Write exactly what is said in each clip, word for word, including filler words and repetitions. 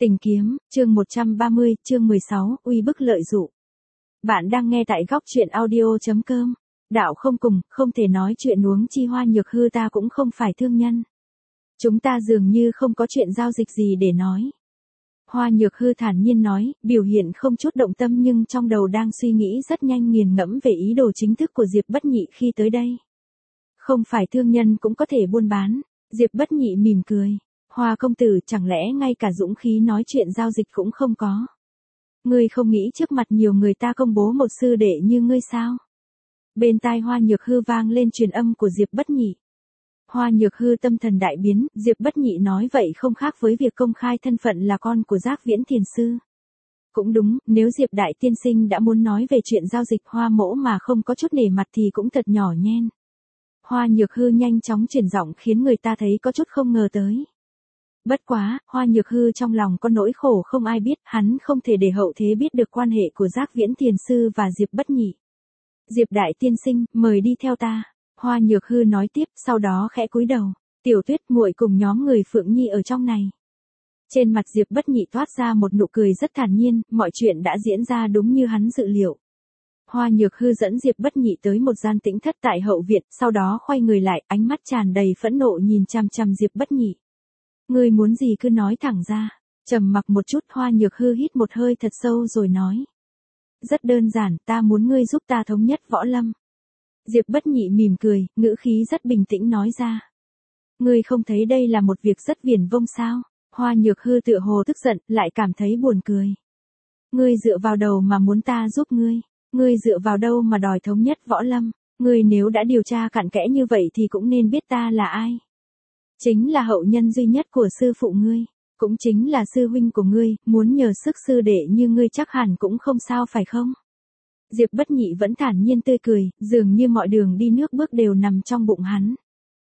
Tình kiếm, chương một trăm ba mươi, chương mười sáu, uy bức lợi dụ. Bạn đang nghe tại góc truyện audio chấm com. Đạo không cùng, không thể nói chuyện huống chi Hoa Nhược Hư ta cũng không phải thương nhân. Chúng ta dường như không có chuyện giao dịch gì để nói. Hoa Nhược Hư thản nhiên nói, biểu hiện không chút động tâm nhưng trong đầu đang suy nghĩ rất nhanh nghiền ngẫm về ý đồ chính thức của Diệp Bất Nhị khi tới đây. Không phải thương nhân cũng có thể buôn bán. Diệp Bất Nhị mỉm cười. Hoa công tử, chẳng lẽ ngay cả dũng khí nói chuyện giao dịch cũng không có? Ngươi không nghĩ trước mặt nhiều người ta công bố một sư đệ như ngươi sao? Bên tai Hoa Nhược Hư vang lên truyền âm của Diệp Bất Nhị. Hoa Nhược Hư tâm thần đại biến, Diệp Bất Nhị nói vậy không khác với việc công khai thân phận là con của Giác Viễn Thiền Sư. Cũng đúng, nếu Diệp Đại Tiên Sinh đã muốn nói về chuyện giao dịch Hoa mỗ mà không có chút nể mặt thì cũng thật nhỏ nhen. Hoa Nhược Hư nhanh chóng chuyển giọng khiến người ta thấy có chút không ngờ tới. Bất quá, Hoa Nhược Hư trong lòng có nỗi khổ không ai biết, hắn không thể để hậu thế biết được quan hệ của Giác Viễn Thiền Sư và Diệp Bất Nhị. Diệp Đại Tiên Sinh, mời đi theo ta. Hoa Nhược Hư nói tiếp, sau đó khẽ cúi đầu. Tiểu Tuyết muội cùng nhóm người Phượng Nhi ở trong này. Trên mặt Diệp Bất Nhị toát ra một nụ cười rất thản nhiên, mọi chuyện đã diễn ra đúng như hắn dự liệu. Hoa Nhược Hư dẫn Diệp Bất Nhị tới một gian tĩnh thất tại hậu viện, sau đó khoay người lại, ánh mắt tràn đầy phẫn nộ nhìn chằm chằm Diệp Bất Nhị. Ngươi muốn gì cứ nói thẳng ra. Trầm mặc một chút, Hoa Nhược Hư hít một hơi thật sâu rồi nói. Rất đơn giản, ta muốn ngươi giúp ta thống nhất võ lâm. Diệp Bất Nhị mỉm cười, ngữ khí rất bình tĩnh nói ra. Ngươi không thấy đây là một việc rất viển vông sao? Hoa Nhược Hư tựa hồ tức giận, lại cảm thấy buồn cười. Ngươi dựa vào đầu mà muốn ta giúp ngươi. Ngươi dựa vào đâu mà đòi thống nhất võ lâm. Ngươi nếu đã điều tra cặn kẽ như vậy thì cũng nên biết ta là ai. Chính là hậu nhân duy nhất của sư phụ ngươi, cũng chính là sư huynh của ngươi, muốn nhờ sức sư đệ như ngươi chắc hẳn cũng không sao phải không? Diệp Bất Nhị vẫn thản nhiên tươi cười, dường như mọi đường đi nước bước đều nằm trong bụng hắn.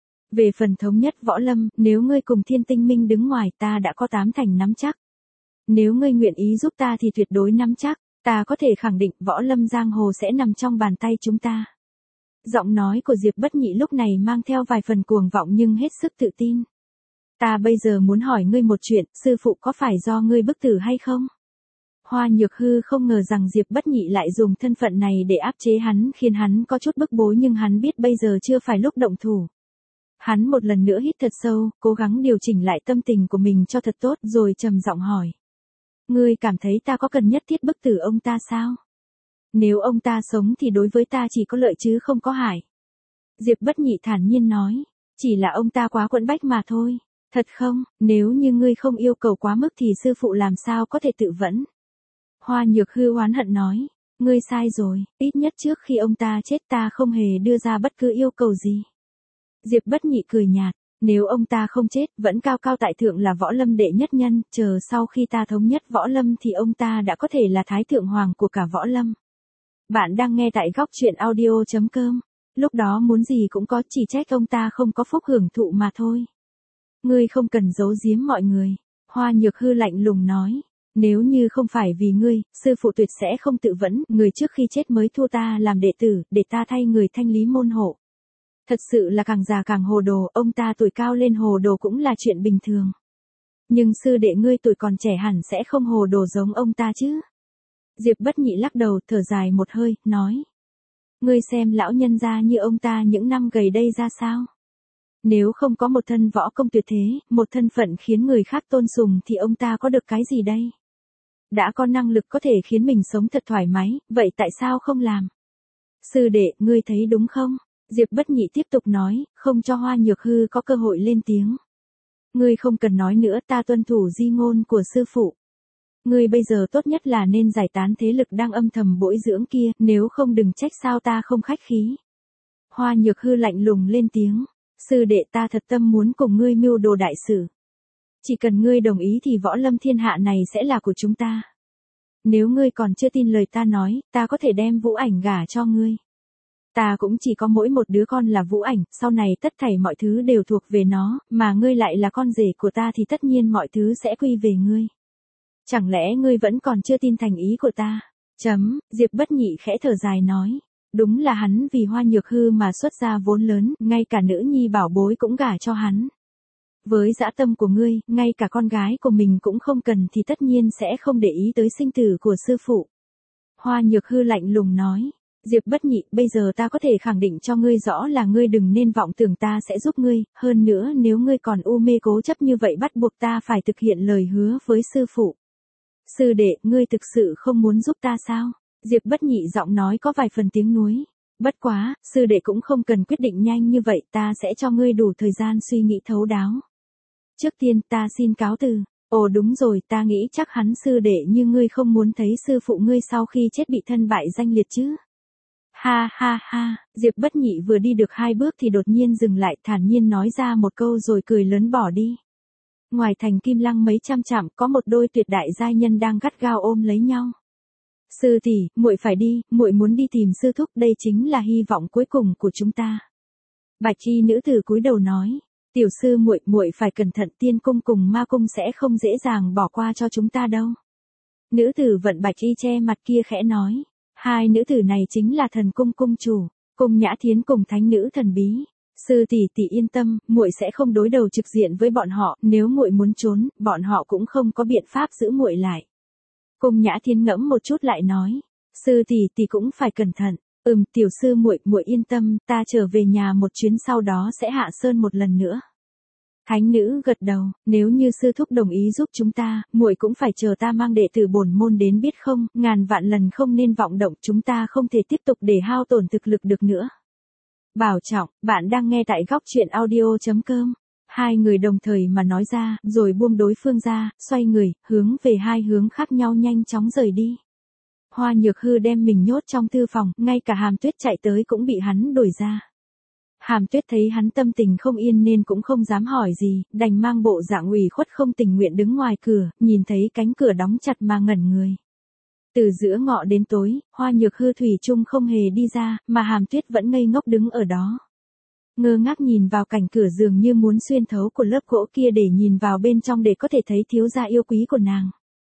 Về phần thống nhất võ lâm, nếu ngươi cùng Thiên Tinh Minh đứng ngoài ta đã có tám thành nắm chắc. Nếu ngươi nguyện ý giúp ta thì tuyệt đối nắm chắc, ta có thể khẳng định võ lâm giang hồ sẽ nằm trong bàn tay chúng ta. Giọng nói của Diệp Bất Nhị lúc này mang theo vài phần cuồng vọng nhưng hết sức tự tin. Ta bây giờ muốn hỏi ngươi một chuyện, sư phụ có phải do ngươi bức tử hay không? Hoa Nhược Hư không ngờ rằng Diệp Bất Nhị lại dùng thân phận này để áp chế hắn khiến hắn có chút bức bối nhưng hắn biết bây giờ chưa phải lúc động thủ. Hắn một lần nữa hít thật sâu, cố gắng điều chỉnh lại tâm tình của mình cho thật tốt rồi trầm giọng hỏi. Ngươi cảm thấy ta có cần nhất thiết bức tử ông ta sao? Nếu ông ta sống thì đối với ta chỉ có lợi chứ không có hại. Diệp Bất Nhị thản nhiên nói, chỉ là ông ta quá quẫn bách mà thôi. Thật không, nếu như ngươi không yêu cầu quá mức thì sư phụ làm sao có thể tự vẫn. Hoa Nhược Hư oán hận nói, ngươi sai rồi, ít nhất trước khi ông ta chết ta không hề đưa ra bất cứ yêu cầu gì. Diệp Bất Nhị cười nhạt, nếu ông ta không chết vẫn cao cao tại thượng là võ lâm đệ nhất nhân, chờ sau khi ta thống nhất võ lâm thì ông ta đã có thể là thái thượng hoàng của cả võ lâm. Bạn đang nghe tại góc truyện audio chấm com. Lúc đó muốn gì cũng có, chỉ trách ông ta không có phúc hưởng thụ mà thôi. Ngươi không cần giấu giếm mọi người. Hoa Nhược Hư lạnh lùng nói. Nếu như không phải vì ngươi, sư phụ tuyệt sẽ không tự vẫn, người trước khi chết mới thua ta làm đệ tử, để ta thay người thanh lý môn hộ. Thật sự là càng già càng hồ đồ, ông ta tuổi cao lên hồ đồ cũng là chuyện bình thường. Nhưng sư đệ ngươi tuổi còn trẻ hẳn sẽ không hồ đồ giống ông ta chứ. Diệp Bất Nhị lắc đầu, thở dài một hơi, nói. Ngươi xem lão nhân gia như ông ta những năm gầy đây ra sao? Nếu không có một thân võ công tuyệt thế, một thân phận khiến người khác tôn sùng thì ông ta có được cái gì đây? Đã có năng lực có thể khiến mình sống thật thoải mái, vậy tại sao không làm? Sư đệ, ngươi thấy đúng không? Diệp Bất Nhị tiếp tục nói, không cho Hoa Nhược Hư có cơ hội lên tiếng. Ngươi không cần nói nữa, ta tuân thủ di ngôn của sư phụ. Ngươi bây giờ tốt nhất là nên giải tán thế lực đang âm thầm bồi dưỡng kia, nếu không đừng trách sao ta không khách khí. Hoa Nhược Hư lạnh lùng lên tiếng, sư đệ ta thật tâm muốn cùng ngươi mưu đồ đại sự. Chỉ cần ngươi đồng ý thì võ lâm thiên hạ này sẽ là của chúng ta. Nếu ngươi còn chưa tin lời ta nói, ta có thể đem Vũ Ảnh gả cho ngươi. Ta cũng chỉ có mỗi một đứa con là Vũ Ảnh, sau này tất thảy mọi thứ đều thuộc về nó, mà ngươi lại là con rể của ta thì tất nhiên mọi thứ sẽ quy về ngươi. Chẳng lẽ ngươi vẫn còn chưa tin thành ý của ta? Chấm, Diệp Bất Nhị khẽ thở dài nói. Đúng là hắn vì Hoa Nhược Hư mà xuất ra vốn lớn, ngay cả nữ nhi bảo bối cũng gả cho hắn. với dã tâm của ngươi, ngay cả con gái của mình cũng không cần thì tất nhiên sẽ không để ý tới sinh tử của sư phụ. Hoa Nhược Hư lạnh lùng nói. Diệp Bất Nhị, bây giờ ta có thể khẳng định cho ngươi rõ là ngươi đừng nên vọng tưởng ta sẽ giúp ngươi, hơn nữa nếu ngươi còn u mê cố chấp như vậy bắt buộc ta phải thực hiện lời hứa với sư phụ. Sư đệ, ngươi thực sự không muốn giúp ta sao? Diệp Bất Nhị giọng nói có vài phần tiếng nuối. Bất quá, sư đệ cũng không cần quyết định nhanh như vậy, ta sẽ cho ngươi đủ thời gian suy nghĩ thấu đáo. Trước tiên ta xin cáo từ. Ồ đúng rồi, ta nghĩ chắc hắn sư đệ như ngươi không muốn thấy sư phụ ngươi sau khi chết bị thân bại danh liệt chứ. Ha ha ha, Diệp Bất Nhị vừa đi được hai bước thì đột nhiên dừng lại, thản nhiên nói ra một câu rồi cười lớn bỏ đi. Ngoài thành Kim Lăng mấy trăm trạm có một đôi tuyệt đại giai nhân đang gắt gao ôm lấy nhau. Sư tỷ, muội phải đi, muội muốn đi tìm sư thúc, đây chính là hy vọng cuối cùng của chúng ta. Bạch y nữ tử cúi đầu nói, tiểu sư muội, muội phải cẩn thận, tiên cung cùng ma cung sẽ không dễ dàng bỏ qua cho chúng ta đâu. Nữ tử vận bạch y che mặt kia khẽ nói, hai nữ tử này chính là thần cung cung chủ, Cung Nhã Thiến cùng thánh nữ thần bí. Sư tỷ tỷ yên tâm, muội sẽ không đối đầu trực diện với bọn họ, nếu muội muốn trốn, bọn họ cũng không có biện pháp giữ muội lại. Cung Nhã Thiến ngẫm một chút lại nói, sư tỷ tỷ cũng phải cẩn thận. Ừm, tiểu sư muội, muội yên tâm, ta trở về nhà một chuyến sau đó sẽ hạ sơn một lần nữa. Thánh nữ gật đầu, nếu như sư thúc đồng ý giúp chúng ta, muội cũng phải chờ ta mang đệ tử bổn môn đến biết không, ngàn vạn lần không nên vọng động, chúng ta không thể tiếp tục để hao tổn thực lực được nữa. Bảo trọng, bạn đang nghe tại góc truyện audio chấm com. Hai người đồng thời mà nói ra, rồi buông đối phương ra, xoay người, hướng về hai hướng khác nhau nhanh chóng rời đi. Hoa Nhược Hư đem mình nhốt trong thư phòng, ngay cả Hàm Tuyết chạy tới cũng bị hắn đuổi ra. Hàm Tuyết thấy hắn tâm tình không yên nên cũng không dám hỏi gì, đành mang bộ dạng ủy khuất không tình nguyện đứng ngoài cửa, nhìn thấy cánh cửa đóng chặt mà ngẩn người. Từ giữa ngọ đến tối, Hoa Nhược Hư thủy chung không hề đi ra, mà Hàm Tuyết vẫn ngây ngốc đứng ở đó. Ngơ ngác nhìn vào cảnh cửa dường như muốn xuyên thấu của lớp gỗ kia để nhìn vào bên trong để có thể thấy thiếu gia yêu quý của nàng.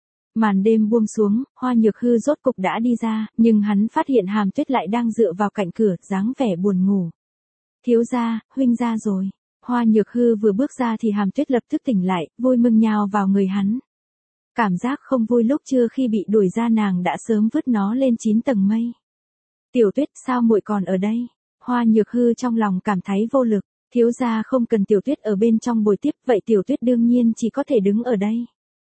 Màn đêm buông xuống, Hoa Nhược Hư rốt cục đã đi ra, nhưng hắn phát hiện Hàm Tuyết lại đang dựa vào cạnh cửa, dáng vẻ buồn ngủ. Thiếu gia, huynh ra rồi. Hoa Nhược Hư vừa bước ra thì Hàm Tuyết lập tức tỉnh lại, vui mừng nhào vào người hắn. Cảm giác không vui lúc trưa khi bị đuổi ra nàng đã sớm vứt nó lên chín tầng mây. Tiểu Tuyết, sao muội còn ở đây? Hoa Nhược Hư trong lòng cảm thấy vô lực, thiếu gia không cần Tiểu Tuyết ở bên trong bồi tiếp, vậy Tiểu Tuyết đương nhiên chỉ có thể đứng ở đây.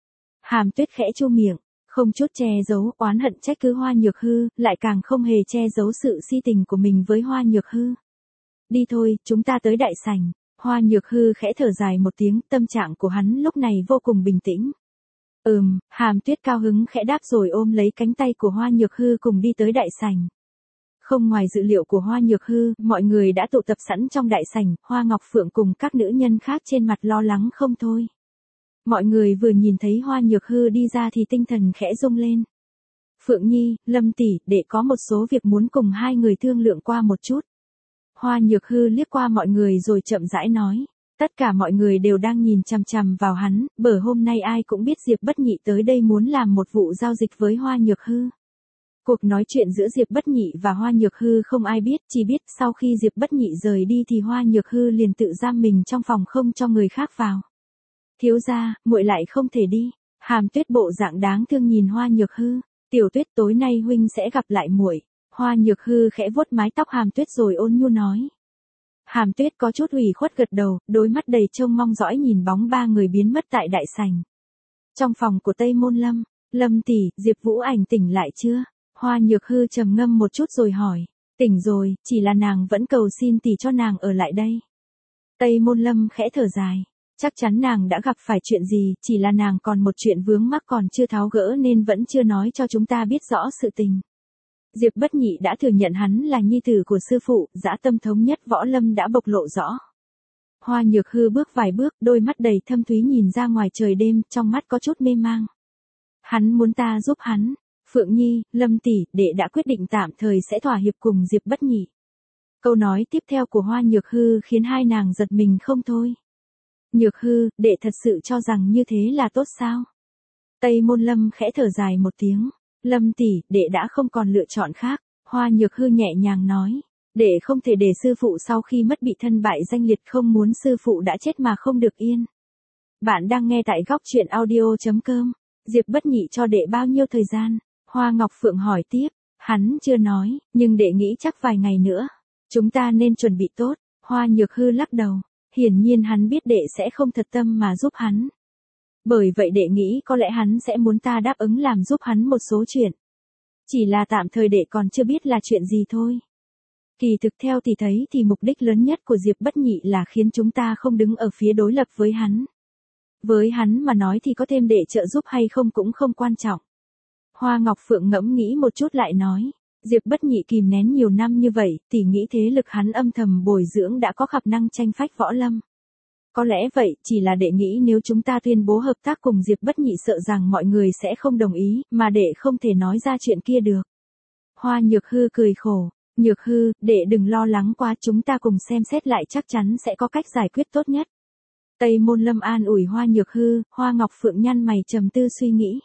Hàm Tuyết khẽ chu miệng, không chút che giấu oán hận trách cứ Hoa Nhược Hư, lại càng không hề che giấu sự si tình của mình với Hoa Nhược Hư. Đi thôi, chúng ta tới đại sảnh. Hoa Nhược Hư khẽ thở dài một tiếng, tâm trạng của hắn lúc này vô cùng bình tĩnh. Ừm, Hàm Tuyết cao hứng khẽ đáp rồi ôm lấy cánh tay của Hoa Nhược Hư cùng đi tới đại sảnh. Không ngoài dự liệu của Hoa Nhược Hư, mọi người đã tụ tập sẵn trong đại sảnh, Hoa Ngọc Phượng cùng các nữ nhân khác trên mặt lo lắng không thôi. Mọi người vừa nhìn thấy Hoa Nhược Hư đi ra thì tinh thần khẽ rung lên. Phượng Nhi, Lâm tỷ, đệ có một số việc muốn cùng hai người thương lượng qua một chút. Hoa Nhược Hư liếc qua mọi người rồi chậm rãi nói. Tất cả mọi người đều đang nhìn chằm chằm vào hắn, bởi hôm nay ai cũng biết Diệp Bất Nhị tới đây muốn làm một vụ giao dịch với Hoa Nhược Hư. Cuộc nói chuyện giữa Diệp Bất Nhị và Hoa Nhược Hư không ai biết, chỉ biết sau khi Diệp Bất Nhị rời đi thì Hoa Nhược Hư liền tự giam mình trong phòng không cho người khác vào. Thiếu gia, muội lại không thể đi. Hàm Tuyết bộ dạng đáng thương nhìn Hoa Nhược Hư. Tiểu Tuyết, tối nay huynh sẽ gặp lại muội. Hoa Nhược Hư khẽ vuốt mái tóc Hàm Tuyết rồi ôn nhu nói. Hàm Tuyết có chút ủy khuất gật đầu, đôi mắt đầy trông mong dõi nhìn bóng ba người biến mất tại đại sảnh. Trong phòng của Tây Môn Lâm, Lâm tỷ, Diệp Vũ Ảnh tỉnh lại chưa? Hoa Nhược Hư trầm ngâm một chút rồi hỏi. Tỉnh rồi, chỉ là nàng vẫn cầu xin tỷ cho nàng ở lại đây. Tây Môn Lâm khẽ thở dài. Chắc chắn nàng đã gặp phải chuyện gì, chỉ là nàng còn một chuyện vướng mắc còn chưa tháo gỡ nên vẫn chưa nói cho chúng ta biết rõ sự tình. Diệp Bất Nhị đã thừa nhận hắn là nhi tử của sư phụ, dã tâm thống nhất võ lâm đã bộc lộ rõ. Hoa Nhược Hư bước vài bước, đôi mắt đầy thâm thúy nhìn ra ngoài trời đêm, trong mắt có chút mê mang. Hắn muốn ta giúp hắn. Phượng Nhi, Lâm tỷ, đệ đã quyết định tạm thời sẽ thỏa hiệp cùng Diệp Bất Nhị. Câu nói tiếp theo của Hoa Nhược Hư khiến hai nàng giật mình không thôi. Nhược Hư, đệ thật sự cho rằng như thế là tốt sao? Tây Môn Lâm khẽ thở dài một tiếng. Lâm tỷ, đệ đã không còn lựa chọn khác. Hoa Nhược Hư nhẹ nhàng nói. Đệ không thể để sư phụ sau khi mất bị thân bại danh liệt, không muốn sư phụ đã chết mà không được yên. Bạn đang nghe tại góc truyện audio.com. Diệp Bất Nhị cho đệ bao nhiêu thời gian? Hoa Ngọc Phượng hỏi tiếp. Hắn chưa nói, nhưng đệ nghĩ chắc vài ngày nữa. Chúng ta nên chuẩn bị tốt. Hoa Nhược Hư lắc đầu. Hiển nhiên hắn biết đệ sẽ không thật tâm mà giúp hắn. Bởi vậy đệ nghĩ có lẽ hắn sẽ muốn ta đáp ứng làm giúp hắn một số chuyện. Chỉ là tạm thời đệ còn chưa biết là chuyện gì thôi. Kỳ thực theo thì thấy thì mục đích lớn nhất của Diệp Bất Nhị là khiến chúng ta không đứng ở phía đối lập với hắn. Với hắn mà nói thì có thêm đệ trợ giúp hay không cũng không quan trọng. Hoa Ngọc Phượng ngẫm nghĩ một chút lại nói. Diệp Bất Nhị kìm nén nhiều năm như vậy, thì nghĩ thế lực hắn âm thầm bồi dưỡng đã có khả năng tranh phách võ lâm. Có lẽ vậy, chỉ là đệ nghĩ nếu chúng ta tuyên bố hợp tác cùng Diệp Bất Nhị sợ rằng mọi người sẽ không đồng ý, mà đệ không thể nói ra chuyện kia được. Hoa Nhược Hư cười khổ. Nhược Hư, đệ đừng lo lắng quá, chúng ta cùng xem xét lại chắc chắn sẽ có cách giải quyết tốt nhất. Tây Môn Lâm an ủi Hoa Nhược Hư, Hoa Ngọc Phượng nhăn mày trầm tư suy nghĩ.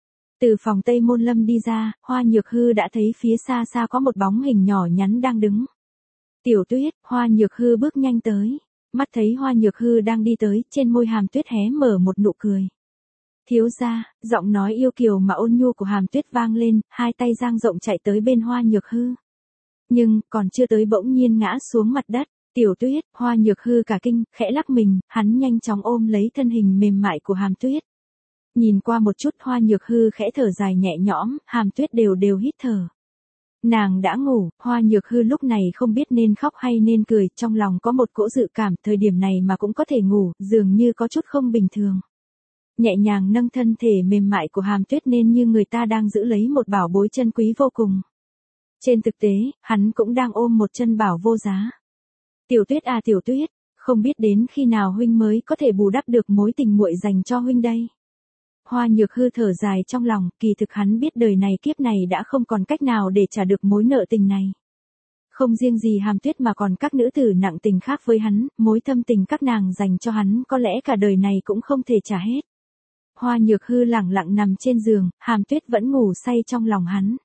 Từ phòng Tây Môn Lâm đi ra, Hoa Nhược Hư đã thấy phía xa xa có một bóng hình nhỏ nhắn đang đứng. Tiểu Tuyết, Hoa Nhược Hư bước nhanh tới. Mắt thấy Hoa Nhược Hư đang đi tới, trên môi Hàm Tuyết hé mở một nụ cười. Thiếu gia, giọng nói yêu kiều mà ôn nhu của Hàm Tuyết vang lên, hai tay dang rộng chạy tới bên Hoa Nhược Hư. Nhưng, còn chưa tới bỗng nhiên ngã xuống mặt đất. Tiểu Tuyết, Hoa Nhược Hư cả kinh, khẽ lắc mình, hắn nhanh chóng ôm lấy thân hình mềm mại của Hàm Tuyết. Nhìn qua một chút Hoa Nhược Hư khẽ thở dài nhẹ nhõm, Hàm Tuyết đều đều hít thở. Nàng đã ngủ, Hoa Nhược Hư lúc này không biết nên khóc hay nên cười, trong lòng có một cỗ dự cảm, thời điểm này mà cũng có thể ngủ, dường như có chút không bình thường. Nhẹ nhàng nâng thân thể mềm mại của Hàm Tuyết nên như người ta đang giữ lấy một bảo bối chân quý vô cùng. Trên thực tế, hắn cũng đang ôm một chân bảo vô giá. Tiểu Tuyết à Tiểu Tuyết, không biết đến khi nào huynh mới có thể bù đắp được mối tình muội dành cho huynh đây. Hoa Nhược Hư thở dài trong lòng, kỳ thực hắn biết đời này kiếp này đã không còn cách nào để trả được mối nợ tình này. Không riêng gì Hàm Tuyết mà còn các nữ tử nặng tình khác với hắn, mối thâm tình các nàng dành cho hắn có lẽ cả đời này cũng không thể trả hết. Hoa Nhược Hư lẳng lặng nằm trên giường, Hàm Tuyết vẫn ngủ say trong lòng hắn.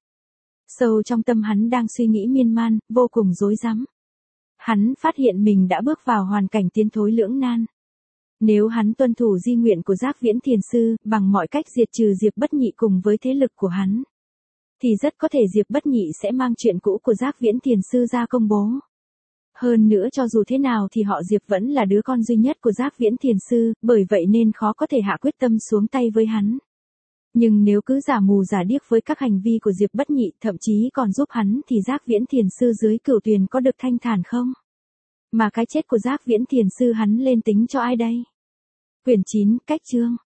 Sâu trong tâm hắn đang suy nghĩ miên man, vô cùng rối rắm. Hắn phát hiện mình đã bước vào hoàn cảnh tiến thối lưỡng nan. Nếu hắn tuân thủ di nguyện của Giác Viễn Thiền Sư, bằng mọi cách diệt trừ Diệp Bất Nhị cùng với thế lực của hắn, thì rất có thể Diệp Bất Nhị sẽ mang chuyện cũ của Giác Viễn Thiền Sư ra công bố. Hơn nữa cho dù thế nào thì họ Diệp vẫn là đứa con duy nhất của Giác Viễn Thiền Sư, bởi vậy nên khó có thể hạ quyết tâm xuống tay với hắn. Nhưng nếu cứ giả mù giả điếc với các hành vi của Diệp Bất Nhị, thậm chí còn giúp hắn thì Giác Viễn Thiền Sư dưới Cửu Tuyền có được thanh thản không? Mà cái chết của Giác Viễn Thiền Sư hắn lên tính cho ai đây? Quyển chín, Cách chương.